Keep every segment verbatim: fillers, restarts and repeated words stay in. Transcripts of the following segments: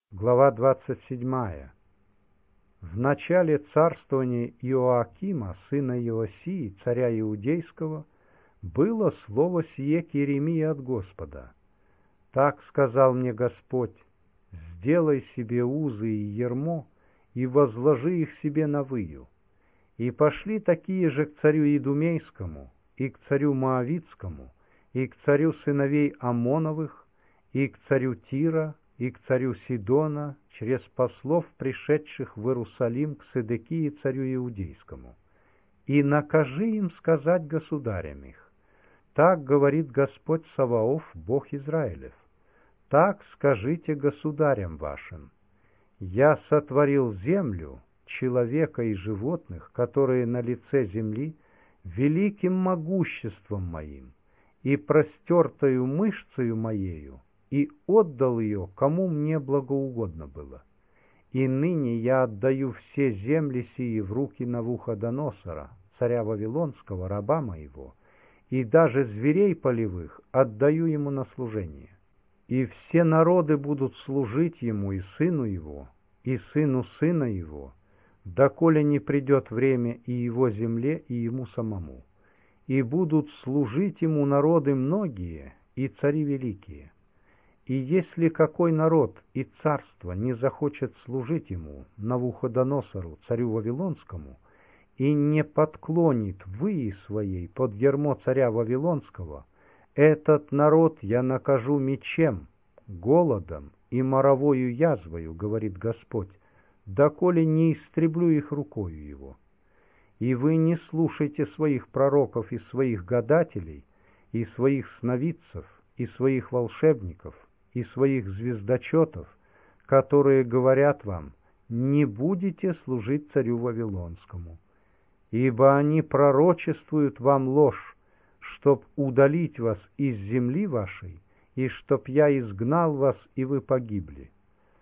Глава двадцать седьмая. В начале царствования Иоакима, сына Иосии, царя Иудейского, было слово сие к Иеремии от Господа. Так сказал мне Господь: сделай себе узы и ярмо, и возложи их себе на выю. И пошли такие же к царю Идумейскому, и к царю Моавитскому, и к царю сыновей Амоновых, и к царю Тира, и к царю Сидона, через послов, пришедших в Иерусалим к Седекии царю Иудейскому. И накажи им сказать государям их: так говорит Господь Саваоф, Бог Израилев. Так скажите государям вашим: я сотворил землю, человека и животных, которые на лице земли, великим могуществом моим и простертою мышцею моею, и отдал ее, кому мне благоугодно было. И ныне я отдаю все земли сии в руки Навуходоносора, царя Вавилонского, раба моего, и даже зверей полевых отдаю ему на служение. И все народы будут служить ему, и сыну его, и сыну сына его, доколе не придет время и его земле, и ему самому. И будут служить ему народы многие и цари великие. И если какой народ и царство не захочет служить ему, Навуходоносору, царю Вавилонскому, и не подклонит выи своей под ярмо царя Вавилонского, этот народ я накажу мечем, голодом и моровою язвою, говорит Господь, доколе не истреблю их рукою его. И вы не слушайте своих пророков и своих гадателей, и своих сновидцев, и своих волшебников, и своих звездочетов, которые говорят вам: не будете служить царю Вавилонскому, ибо они пророчествуют вам ложь, чтоб удалить вас из земли вашей, и чтоб я изгнал вас, и вы погибли.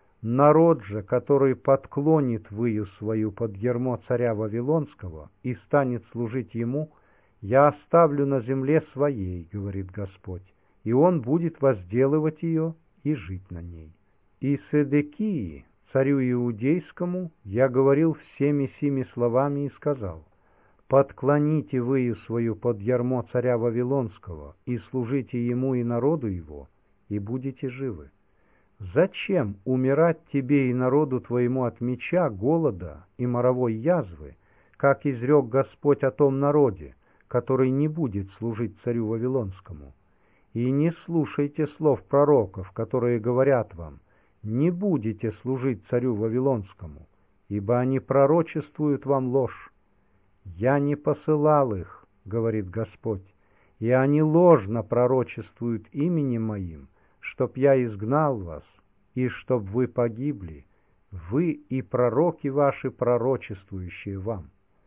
Народ же, который подклонит выю свою под ярмо царя Вавилонского и станет служить ему, я оставлю на земле своей, говорит Господь, и он будет возделывать ее и жить на ней. И Седекии, царю Иудейскому, я говорил всеми сими словами и сказал: подклоните выю свою под ярмо царя Вавилонского и служите ему и народу его, и будете живы. Зачем умирать тебе и народу твоему от меча, голода и моровой язвы, как изрек Господь о том народе, который не будет служить царю Вавилонскому? И не слушайте слов пророков, которые говорят вам: не будете служить царю Вавилонскому, ибо они пророчествуют вам ложь. Я не посылал их, говорит Господь, и они ложно пророчествуют именем моим, чтоб я изгнал вас, и чтоб вы погибли, вы и пророки ваши, пророчествующие вам.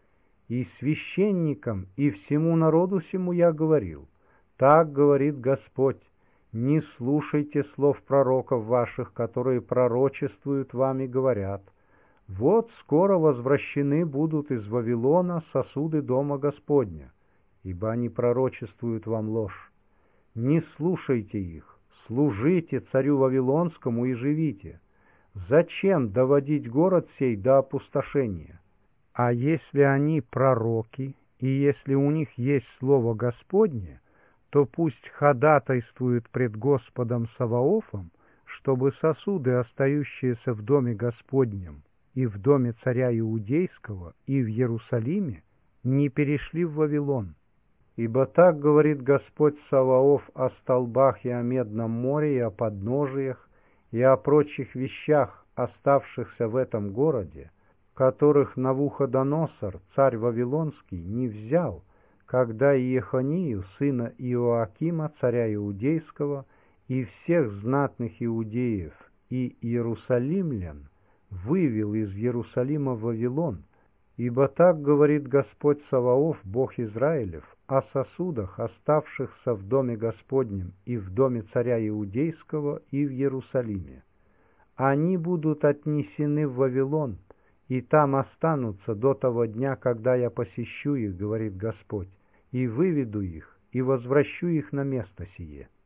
И священникам, и всему народу сему я говорил: так говорит Господь, не слушайте слов пророков ваших, которые пророчествуют вам и говорят: вот скоро возвращены будут из Вавилона сосуды дома Господня, ибо они пророчествуют вам ложь. Не слушайте их, служите царю Вавилонскому и живите. Зачем доводить город сей до опустошения? А если они пророки, и если у них есть слово Господне, то пусть ходатайствуют пред Господом Саваофом, чтобы сосуды, остающиеся в доме Господнем, и в доме царя Иудейского, и в Иерусалиме, не перешли в Вавилон. Ибо так говорит Господь Саваоф о столбах и о Медном море, и о подножиях, и о прочих вещах, оставшихся в этом городе, которых Навуходоносор, царь Вавилонский, не взял, когда Иехонию, сына Иоакима, царя Иудейского, и всех знатных иудеев и иерусалимлян вывел из Иерусалима в Вавилон. Ибо так говорит Господь Саваоф, Бог Израилев, о сосудах, оставшихся в доме Господнем и в доме царя Иудейского и в Иерусалиме. Они будут отнесены в Вавилон, и там останутся до того дня, когда я посещу их, говорит Господь, и выведу их, и возвращу их на место сие.